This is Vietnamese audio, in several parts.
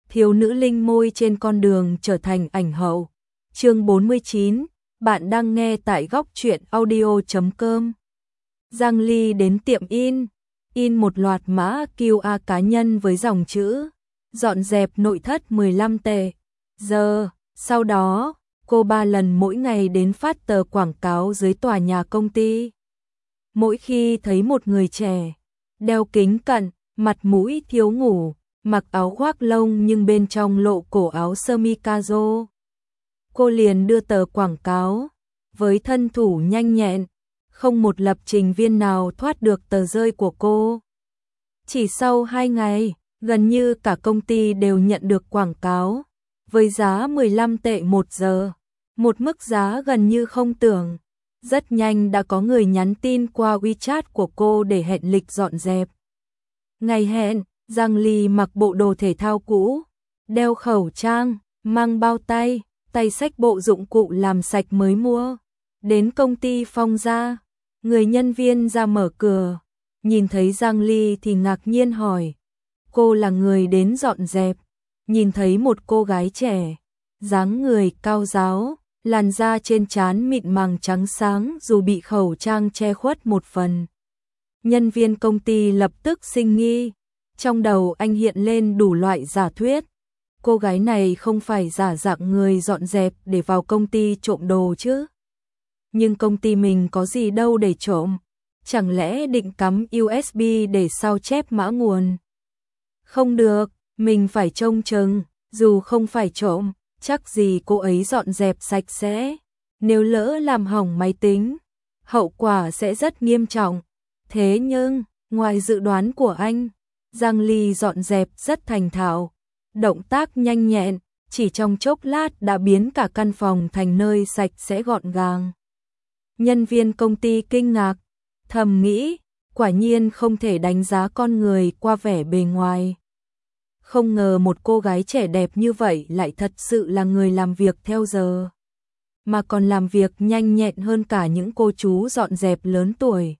thiếu nữ linh môi trên con đường trở thành ảnh hậu. Chương 49, bạn đang nghe tại góc truyện audio.com. Giang Ly đến tiệm in một loạt mã QR cá nhân với dòng chữ dọn dẹp nội thất 15 tệ. Sau đó, cô 3 lần mỗi ngày đến phát tờ quảng cáo dưới tòa nhà công ty. Mỗi khi thấy một người trẻ, đeo kính cận, mặt mũi thiếu ngủ, mặc áo khoác lông nhưng bên trong lộ cổ áo sơ mi caro, cô liền đưa tờ quảng cáo. Với thân thủ nhanh nhẹn, không một lập trình viên nào thoát được tờ rơi của cô. Chỉ sau 2 ngày, gần như cả công ty đều nhận được quảng cáo, với giá 15 tệ 1 giờ, một mức giá gần như không tưởng. Rất nhanh đã có người nhắn tin qua WeChat của cô để hẹn lịch dọn dẹp. Ngày hẹn, Giang Ly mặc bộ đồ thể thao cũ, đeo khẩu trang, mang bao tay, tay xách bộ dụng cụ làm sạch mới mua. Đến công ty Phong Gia, người nhân viên ra mở cửa, nhìn thấy Giang Ly thì ngạc nhiên hỏi, cô là người đến dọn dẹp. Nhìn thấy một cô gái trẻ, dáng người cao ráo, làn da trên trán mịn màng trắng sáng dù bị khẩu trang che khuất một phần. Nhân viên công ty lập tức sinh nghi, trong đầu anh hiện lên đủ loại giả thuyết. Cô gái này không phải giả dạng người dọn dẹp để vào công ty trộm đồ chứ? Nhưng công ty mình có gì đâu để trộm? Chẳng lẽ định cắm USB để sao chép mã nguồn? Không được, mình phải trông chừng, dù không phải trộm, chắc gì cô ấy dọn dẹp sạch sẽ. Nếu lỡ làm hỏng máy tính, hậu quả sẽ rất nghiêm trọng. Thế nhưng, ngoài dự đoán của anh, Giang Ly dọn dẹp rất thành thạo, động tác nhanh nhẹn, chỉ trong chốc lát đã biến cả căn phòng thành nơi sạch sẽ gọn gàng. Nhân viên công ty kinh ngạc, thầm nghĩ, quả nhiên không thể đánh giá con người qua vẻ bề ngoài. Không ngờ một cô gái trẻ đẹp như vậy lại thật sự là người làm việc theo giờ, mà còn làm việc nhanh nhẹn hơn cả những cô chú dọn dẹp lớn tuổi.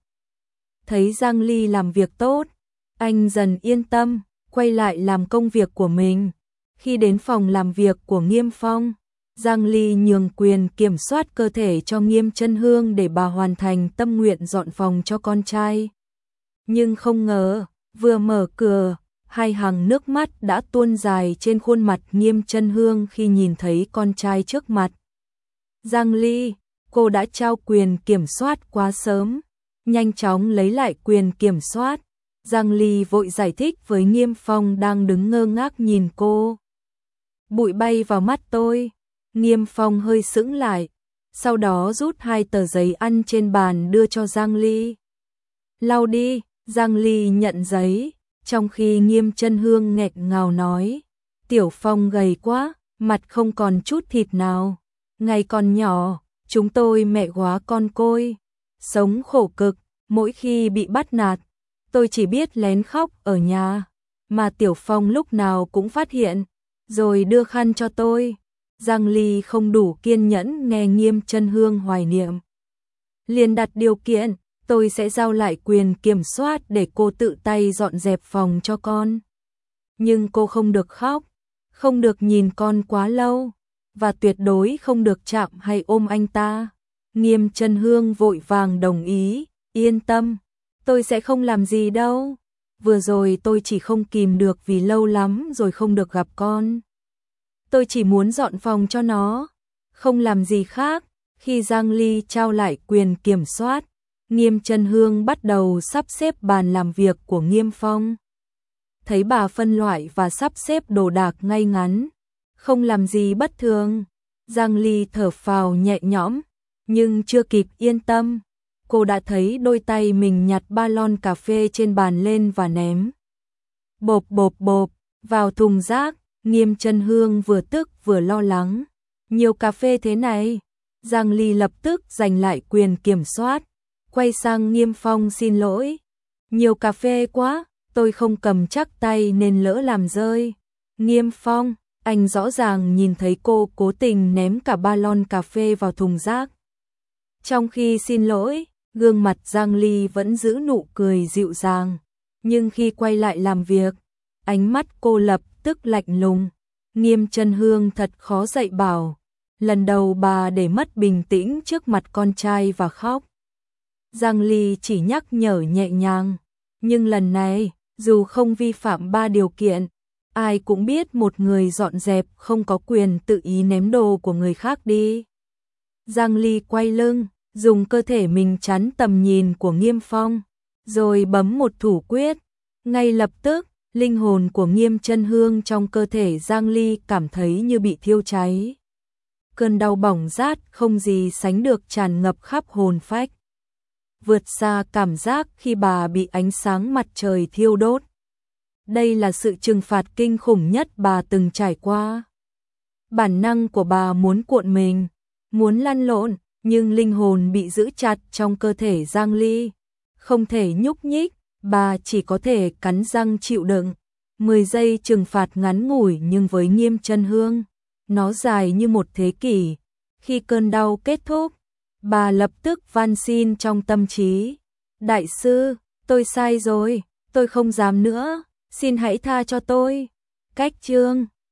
Thấy Giang Ly làm việc tốt, anh dần yên tâm, quay lại làm công việc của mình. Khi đến phòng làm việc của Nghiêm Phong, Giang Ly nhường quyền kiểm soát cơ thể cho Nghiêm Chân Hương để bà hoàn thành tâm nguyện dọn phòng cho con trai. Nhưng không ngờ, vừa mở cửa, 2 hàng nước mắt đã tuôn dài trên khuôn mặt Nghiêm Chân Hương khi nhìn thấy con trai trước mặt. Giang Ly, cô đã trao quyền kiểm soát quá sớm. Nhanh chóng lấy lại quyền kiểm soát, Giang Ly vội giải thích với Nghiêm Phong đang đứng ngơ ngác nhìn cô. Bụi bay vào mắt tôi. Nghiêm Phong hơi sững lại, sau đó rút 2 tờ giấy ăn trên bàn đưa cho Giang Ly. Lau đi. Giang Ly nhận giấy, trong khi Nghiêm Chân Hương nghẹn ngào nói, Tiểu Phong gầy quá, mặt không còn chút thịt nào. Ngày còn nhỏ, chúng tôi mẹ góa con côi, sống khổ cực, mỗi khi bị bắt nạt, tôi chỉ biết lén khóc ở nhà, mà Tiểu Phong lúc nào cũng phát hiện, rồi đưa khăn cho tôi. Giang Ly không đủ kiên nhẫn nghe Nghiêm Chân Hương hoài niệm, liền đặt điều kiện, tôi sẽ giao lại quyền kiểm soát để cô tự tay dọn dẹp phòng cho con. Nhưng cô không được khóc, không được nhìn con quá lâu, và tuyệt đối không được chạm hay ôm anh ta. Nghiêm Chân Hương vội vàng đồng ý, yên tâm, tôi sẽ không làm gì đâu. Vừa rồi tôi chỉ không kìm được vì lâu lắm rồi không được gặp con. Tôi chỉ muốn dọn phòng cho nó, không làm gì khác. Khi Giang Ly trao lại quyền kiểm soát, Nghiêm Chân Hương bắt đầu sắp xếp bàn làm việc của Nghiêm Phong. Thấy bà phân loại và sắp xếp đồ đạc ngay ngắn, không làm gì bất thường, Giang Ly thở phào nhẹ nhõm, nhưng chưa kịp yên tâm, cô đã thấy đôi tay mình nhặt ba lon cà phê trên bàn lên và ném. Bộp bộp bộp, vào thùng rác. Nghiêm Chân Hương vừa tức vừa lo lắng. Nhiều cà phê thế này. Giang Ly lập tức giành lại quyền kiểm soát, quay sang Nghiêm Phong xin lỗi. Nhiều cà phê quá, tôi không cầm chắc tay nên lỡ làm rơi. Nghiêm Phong, anh rõ ràng nhìn thấy cô cố tình ném cả ba lon cà phê vào thùng rác. Trong khi xin lỗi, gương mặt Giang Ly vẫn giữ nụ cười dịu dàng. Nhưng khi quay lại làm việc, ánh mắt cô lập tức lạnh lùng. Nghiêm Chân Hương thật khó dạy bảo. Lần đầu bà để mất bình tĩnh trước mặt con trai và khóc. Giang Ly chỉ nhắc nhở nhẹ nhàng, nhưng lần này, dù không vi phạm 3 điều kiện, ai cũng biết một người dọn dẹp không có quyền tự ý ném đồ của người khác đi. Giang Ly quay lưng, dùng cơ thể mình chắn tầm nhìn của Nghiêm Phong, rồi bấm một thủ quyết. Ngay lập tức, linh hồn của Nghiêm Chân Hương trong cơ thể Giang Ly cảm thấy như bị thiêu cháy. Cơn đau bỏng rát không gì sánh được tràn ngập khắp hồn phách. Vượt xa cảm giác khi bà bị ánh sáng mặt trời thiêu đốt. Đây là sự trừng phạt kinh khủng nhất bà từng trải qua. Bản năng của bà muốn cuộn mình, muốn lăn lộn, nhưng linh hồn bị giữ chặt trong cơ thể Giang Ly. Không thể nhúc nhích, bà chỉ có thể cắn răng chịu đựng. 10 giây trừng phạt ngắn ngủi nhưng với Nghiêm Chân Hương, nó dài như một thế kỷ. Khi cơn đau kết thúc, bà lập tức van xin trong tâm trí. Đại sư, tôi sai rồi, tôi không dám nữa, xin hãy tha cho tôi. Cách chương